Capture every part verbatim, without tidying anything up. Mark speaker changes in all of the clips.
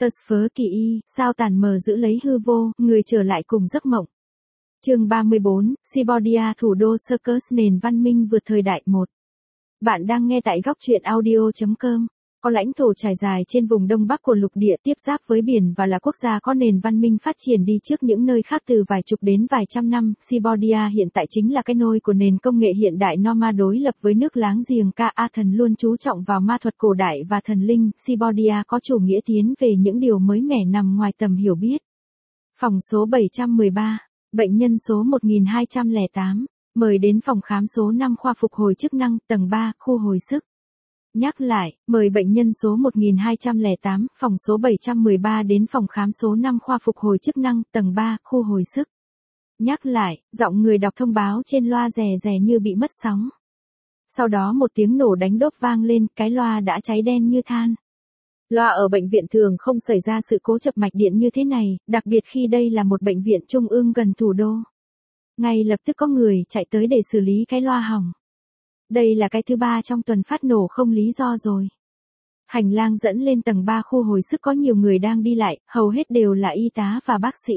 Speaker 1: Tơ phớ kỳ y, sao tàn mờ giữ lấy hư vô, người trở lại cùng giấc mộng. Chương ba mươi bốn, Cambodia thủ đô Circus nền văn minh vượt thời đại một. Bạn đang nghe tại góc truyện audio chấm com. Có lãnh thổ trải dài trên vùng đông bắc của lục địa tiếp giáp với biển và là quốc gia có nền văn minh phát triển đi trước những nơi khác từ vài chục đến vài trăm năm. Cambodia hiện tại chính là cái nôi của nền công nghệ hiện đại Norma đối lập với nước láng giềng Ka thần luôn chú trọng vào ma thuật cổ đại và thần linh. Cambodia có chủ nghĩa tiến về những điều mới mẻ nằm ngoài tầm hiểu biết. Phòng số bảy trăm mười ba, bệnh nhân số một nghìn hai trăm lẻ tám, mời đến phòng khám số năm khoa phục hồi chức năng tầng ba, khu hồi sức. Nhắc lại, mời bệnh nhân số một nghìn hai trăm lẻ tám, phòng số bảy trăm mười ba đến phòng khám số năm khoa phục hồi chức năng, tầng ba, khu hồi sức. Nhắc lại, giọng người đọc thông báo trên loa rè rè như bị mất sóng. Sau đó một tiếng nổ đánh đốp vang lên, cái loa đã cháy đen như than. Loa ở bệnh viện thường không xảy ra sự cố chập mạch điện như thế này, đặc biệt khi đây là một bệnh viện trung ương gần thủ đô. Ngay lập tức có người chạy tới để xử lý cái loa hỏng. Đây là cái thứ ba trong tuần phát nổ không lý do rồi. Hành lang dẫn lên tầng ba khu hồi sức có nhiều người đang đi lại, hầu hết đều là y tá và bác sĩ.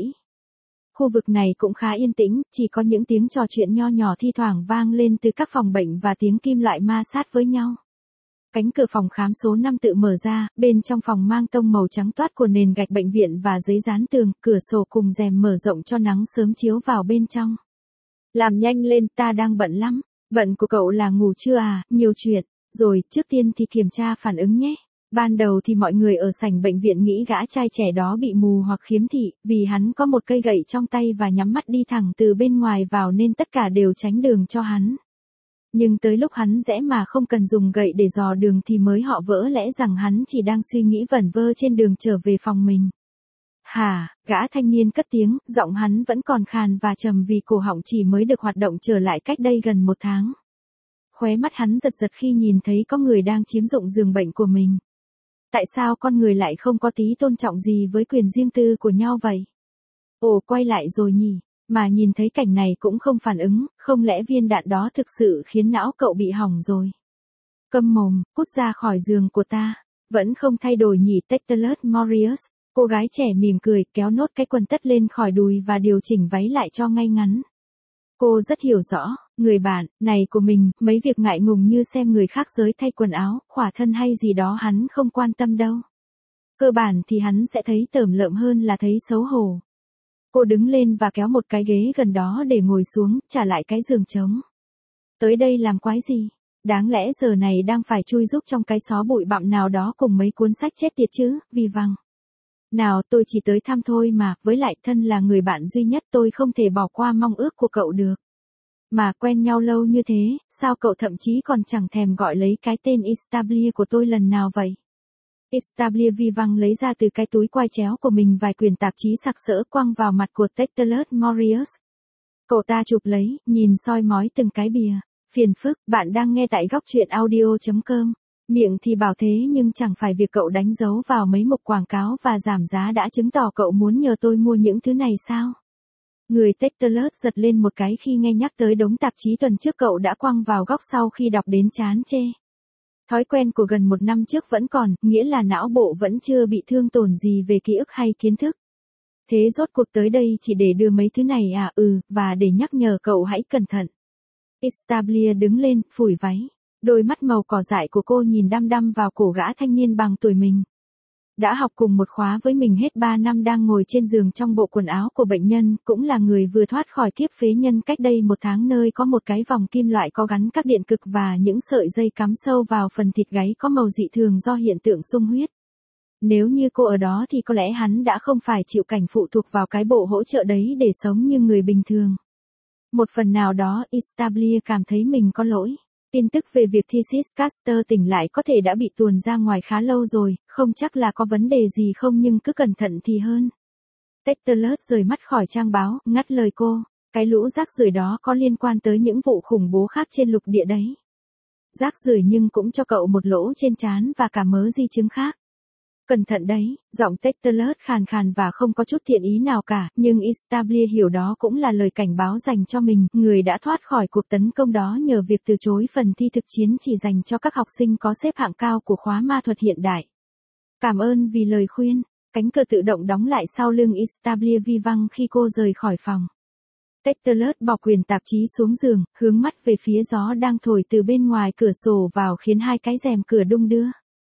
Speaker 1: Khu vực này cũng khá yên tĩnh, chỉ có những tiếng trò chuyện nho nhỏ thi thoảng vang lên từ các phòng bệnh và tiếng kim loại ma sát với nhau. Cánh cửa phòng khám số năm tự mở ra, bên trong phòng mang tông màu trắng toát của nền gạch bệnh viện và giấy dán tường, cửa sổ cùng rèm mở rộng cho nắng sớm chiếu vào bên trong. Làm nhanh lên, ta đang bận lắm. Bận của cậu là ngủ chưa à, nhiều chuyện. Rồi, trước tiên thì kiểm tra phản ứng nhé. Ban đầu thì mọi người ở sảnh bệnh viện nghĩ gã trai trẻ đó bị mù hoặc khiếm thị, vì hắn có một cây gậy trong tay và nhắm mắt đi thẳng từ bên ngoài vào nên tất cả đều tránh đường cho hắn. Nhưng tới lúc hắn rẽ mà không cần dùng gậy để dò đường thì mới họ vỡ lẽ rằng hắn chỉ đang suy nghĩ vẩn vơ trên đường trở về phòng mình. Hả, gã thanh niên cất tiếng, giọng hắn vẫn còn khàn và trầm vì cổ họng chỉ mới được hoạt động trở lại cách đây gần một tháng. Khóe mắt hắn giật giật khi nhìn thấy có người đang chiếm dụng giường bệnh của mình. Tại sao con người lại không có tí tôn trọng gì với quyền riêng tư của nhau vậy? Ồ, quay lại rồi nhỉ, mà nhìn thấy cảnh này cũng không phản ứng, không lẽ viên đạn đó thực sự khiến não cậu bị hỏng rồi? Câm mồm, cút ra khỏi giường của ta, vẫn không thay đổi nhỉ Tectelus Morius. Cô gái trẻ mỉm cười, kéo nốt cái quần tất lên khỏi đùi và điều chỉnh váy lại cho ngay ngắn. Cô rất hiểu rõ, người bạn này của mình, mấy việc ngại ngùng như xem người khác giới thay quần áo, khỏa thân hay gì đó hắn không quan tâm đâu. Cơ bản thì hắn sẽ thấy tởm lợm hơn là thấy xấu hổ. Cô đứng lên và kéo một cái ghế gần đó để ngồi xuống, trả lại cái giường trống. Tới đây làm quái gì? Đáng lẽ giờ này đang phải chui rúc trong cái xó bụi bặm nào đó cùng mấy cuốn sách chết tiệt chứ, vì vằng. Nào, tôi chỉ tới thăm thôi mà, với lại thân là người bạn duy nhất tôi không thể bỏ qua mong ước của cậu được. Mà quen nhau lâu như thế, sao cậu thậm chí còn chẳng thèm gọi lấy cái tên Istablia của tôi lần nào vậy? Istablia vi văng lấy ra từ cái túi quai chéo của mình vài quyển tạp chí sặc sỡ quăng vào mặt của Tectelus Morius. Cậu ta chụp lấy, nhìn soi mói từng cái bìa. Phiền phức, bạn đang nghe tại góc truyện audio chấm com. Miệng thì bảo thế nhưng chẳng phải việc cậu đánh dấu vào mấy mục quảng cáo và giảm giá đã chứng tỏ cậu muốn nhờ tôi mua những thứ này sao? Người Tectelus giật lên một cái khi nghe nhắc tới đống tạp chí tuần trước cậu đã quăng vào góc sau khi đọc đến chán chê. Thói quen của gần một năm trước vẫn còn, nghĩa là não bộ vẫn chưa bị thương tổn gì về ký ức hay kiến thức. Thế rốt cuộc tới đây chỉ để đưa mấy thứ này à? Ừ, và để nhắc nhở cậu hãy cẩn thận. Istablia đứng lên, phủi váy. Đôi mắt màu cỏ dại của cô nhìn đăm đăm vào cổ gã thanh niên bằng tuổi mình. Đã học cùng một khóa với mình hết ba năm đang ngồi trên giường trong bộ quần áo của bệnh nhân, cũng là người vừa thoát khỏi kiếp phế nhân cách đây một tháng nơi có một cái vòng kim loại có gắn các điện cực và những sợi dây cắm sâu vào phần thịt gáy có màu dị thường do hiện tượng sung huyết. Nếu như cô ở đó thì có lẽ hắn đã không phải chịu cảnh phụ thuộc vào cái bộ hỗ trợ đấy để sống như người bình thường. Một phần nào đó Istablia cảm thấy mình có lỗi. Tin tức về việc Thesis Caster tỉnh lại có thể đã bị tuồn ra ngoài khá lâu rồi, không chắc là có vấn đề gì không nhưng cứ cẩn thận thì hơn. Tectelus rời mắt khỏi trang báo, ngắt lời cô, cái lũ rác rưởi đó có liên quan tới những vụ khủng bố khác trên lục địa đấy. Rác rưởi nhưng cũng cho cậu một lỗ trên trán và cả mớ di chứng khác. Cẩn thận đấy, giọng Tectelus khàn khàn và không có chút thiện ý nào cả, nhưng Istablia hiểu đó cũng là lời cảnh báo dành cho mình, người đã thoát khỏi cuộc tấn công đó nhờ việc từ chối phần thi thực chiến chỉ dành cho các học sinh có xếp hạng cao của khóa ma thuật hiện đại. Cảm ơn vì lời khuyên. cánh cửa tự động đóng lại sau lưng Istablia Vivant khi cô rời khỏi phòng. Techtelus bỏ quyển tạp chí xuống giường, hướng mắt về phía gió đang thổi từ bên ngoài cửa sổ vào khiến hai cái rèm cửa đung đưa.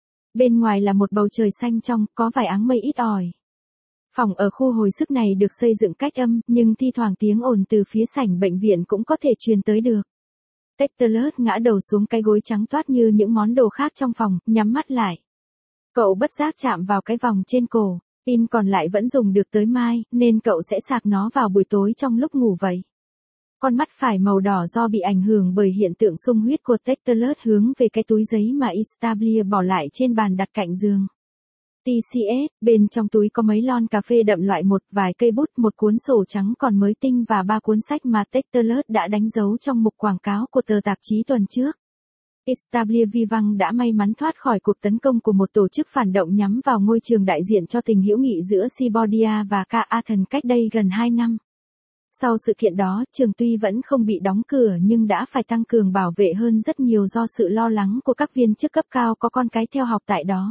Speaker 1: Bên ngoài là một bầu trời xanh trong, có vài áng mây ít ỏi. Phòng ở khu hồi sức này được xây dựng cách âm, nhưng thi thoảng tiếng ồn từ phía sảnh bệnh viện cũng có thể truyền tới được. Techtelus ngã đầu xuống cái gối trắng toát như những món đồ khác trong phòng, nhắm mắt lại. Cậu bất giác chạm vào cái vòng trên cổ, pin còn lại vẫn dùng được tới mai, nên cậu sẽ sạc nó vào buổi tối trong lúc ngủ vậy. Con mắt phải màu đỏ do bị ảnh hưởng bởi hiện tượng sung huyết của Techtelus hướng về cái túi giấy mà Istablia bỏ lại trên bàn đặt cạnh giường. tê xê ét, bên trong túi có mấy lon cà phê đậm loại một, vài cây bút, một cuốn sổ trắng còn mới tinh và ba cuốn sách mà Techtelus đã đánh dấu trong mục quảng cáo của tờ tạp chí tuần trước. Istablia Vivant đã may mắn thoát khỏi cuộc tấn công của một tổ chức phản động nhắm vào ngôi trường đại diện cho tình hữu nghị giữa Sibodia và Ca Athens cách đây gần hai năm. Sau sự kiện đó, trường tuy vẫn không bị đóng cửa nhưng đã phải tăng cường bảo vệ hơn rất nhiều do sự lo lắng của các viên chức cấp cao có con cái theo học tại đó.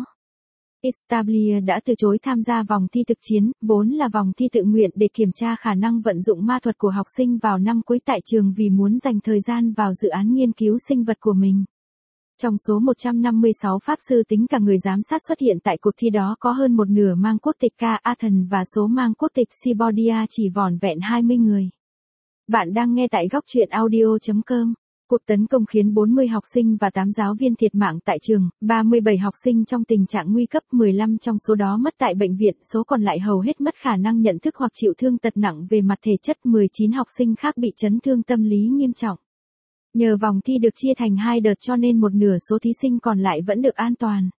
Speaker 1: Istablia đã từ chối tham gia vòng thi thực chiến, vốn là vòng thi tự nguyện để kiểm tra khả năng vận dụng ma thuật của học sinh vào năm cuối tại trường vì muốn dành thời gian vào dự án nghiên cứu sinh vật của mình. Trong số một trăm năm mươi sáu pháp sư tính cả người giám sát xuất hiện tại cuộc thi đó có hơn một nửa mang quốc tịch Ca Athens và số mang quốc tịch Sibodia chỉ vỏn vẹn hai mươi người. Bạn đang nghe tại góc truyện audio chấm com. Cuộc tấn công khiến bốn mươi học sinh và tám giáo viên thiệt mạng tại trường, ba mươi bảy học sinh trong tình trạng nguy cấp, mười lăm trong số đó mất tại bệnh viện, số còn lại hầu hết mất khả năng nhận thức hoặc chịu thương tật nặng về mặt thể chất, mười chín học sinh khác bị chấn thương tâm lý nghiêm trọng. Nhờ vòng thi được chia thành hai đợt cho nên một nửa số thí sinh còn lại vẫn được an toàn.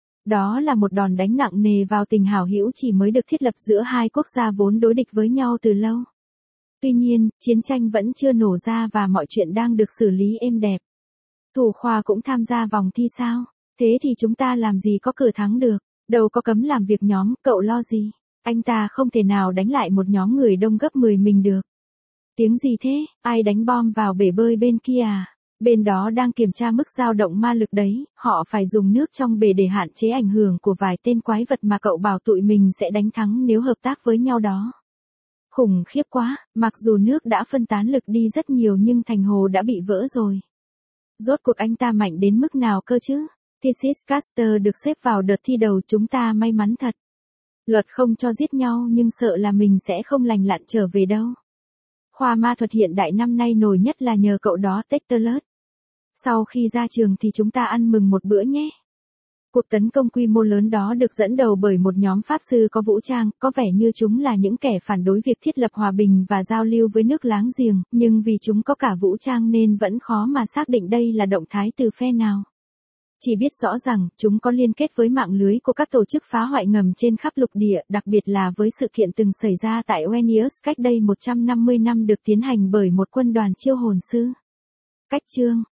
Speaker 1: Đó là một đòn đánh nặng nề vào tình hảo hữu chỉ mới được thiết lập giữa hai quốc gia vốn đối địch với nhau từ lâu. Tuy nhiên, chiến tranh vẫn chưa nổ ra và mọi chuyện đang được xử lý êm đẹp. Thủ khoa cũng tham gia vòng thi sao? Thế thì chúng ta làm gì có cửa thắng được, đâu có cấm làm việc nhóm, cậu lo gì? Anh ta không thể nào đánh lại một nhóm người đông gấp mười mình được. Tiếng gì thế, ai đánh bom vào bể bơi bên kia à? Bên đó đang kiểm tra mức dao động ma lực đấy, họ phải dùng nước trong bể để hạn chế ảnh hưởng của vài tên quái vật mà cậu bảo tụi mình sẽ đánh thắng nếu hợp tác với nhau đó. Khủng khiếp quá, mặc dù nước đã phân tán lực đi rất nhiều nhưng thành hồ đã bị vỡ rồi. Rốt cuộc anh ta mạnh đến mức nào cơ chứ? Thesis Caster được xếp vào đợt thi đầu, chúng ta may mắn thật. Luật không cho giết nhau nhưng sợ là mình sẽ không lành lặn trở về đâu. Khoa ma thuật hiện đại năm nay nổi nhất là nhờ cậu đó Techtelus. Sau khi ra trường thì chúng ta ăn mừng một bữa nhé. Cuộc tấn công quy mô lớn đó được dẫn đầu bởi một nhóm pháp sư có vũ trang, có vẻ như chúng là những kẻ phản đối việc thiết lập hòa bình và giao lưu với nước láng giềng, nhưng vì chúng có cả vũ trang nên vẫn khó mà xác định đây là động thái từ phe nào. Chỉ biết rõ rằng, chúng có liên kết với mạng lưới của các tổ chức phá hoại ngầm trên khắp lục địa, đặc biệt là với sự kiện từng xảy ra tại Wenius cách đây một trăm năm mươi năm được tiến hành bởi một quân đoàn chiêu hồn sư. Cách chương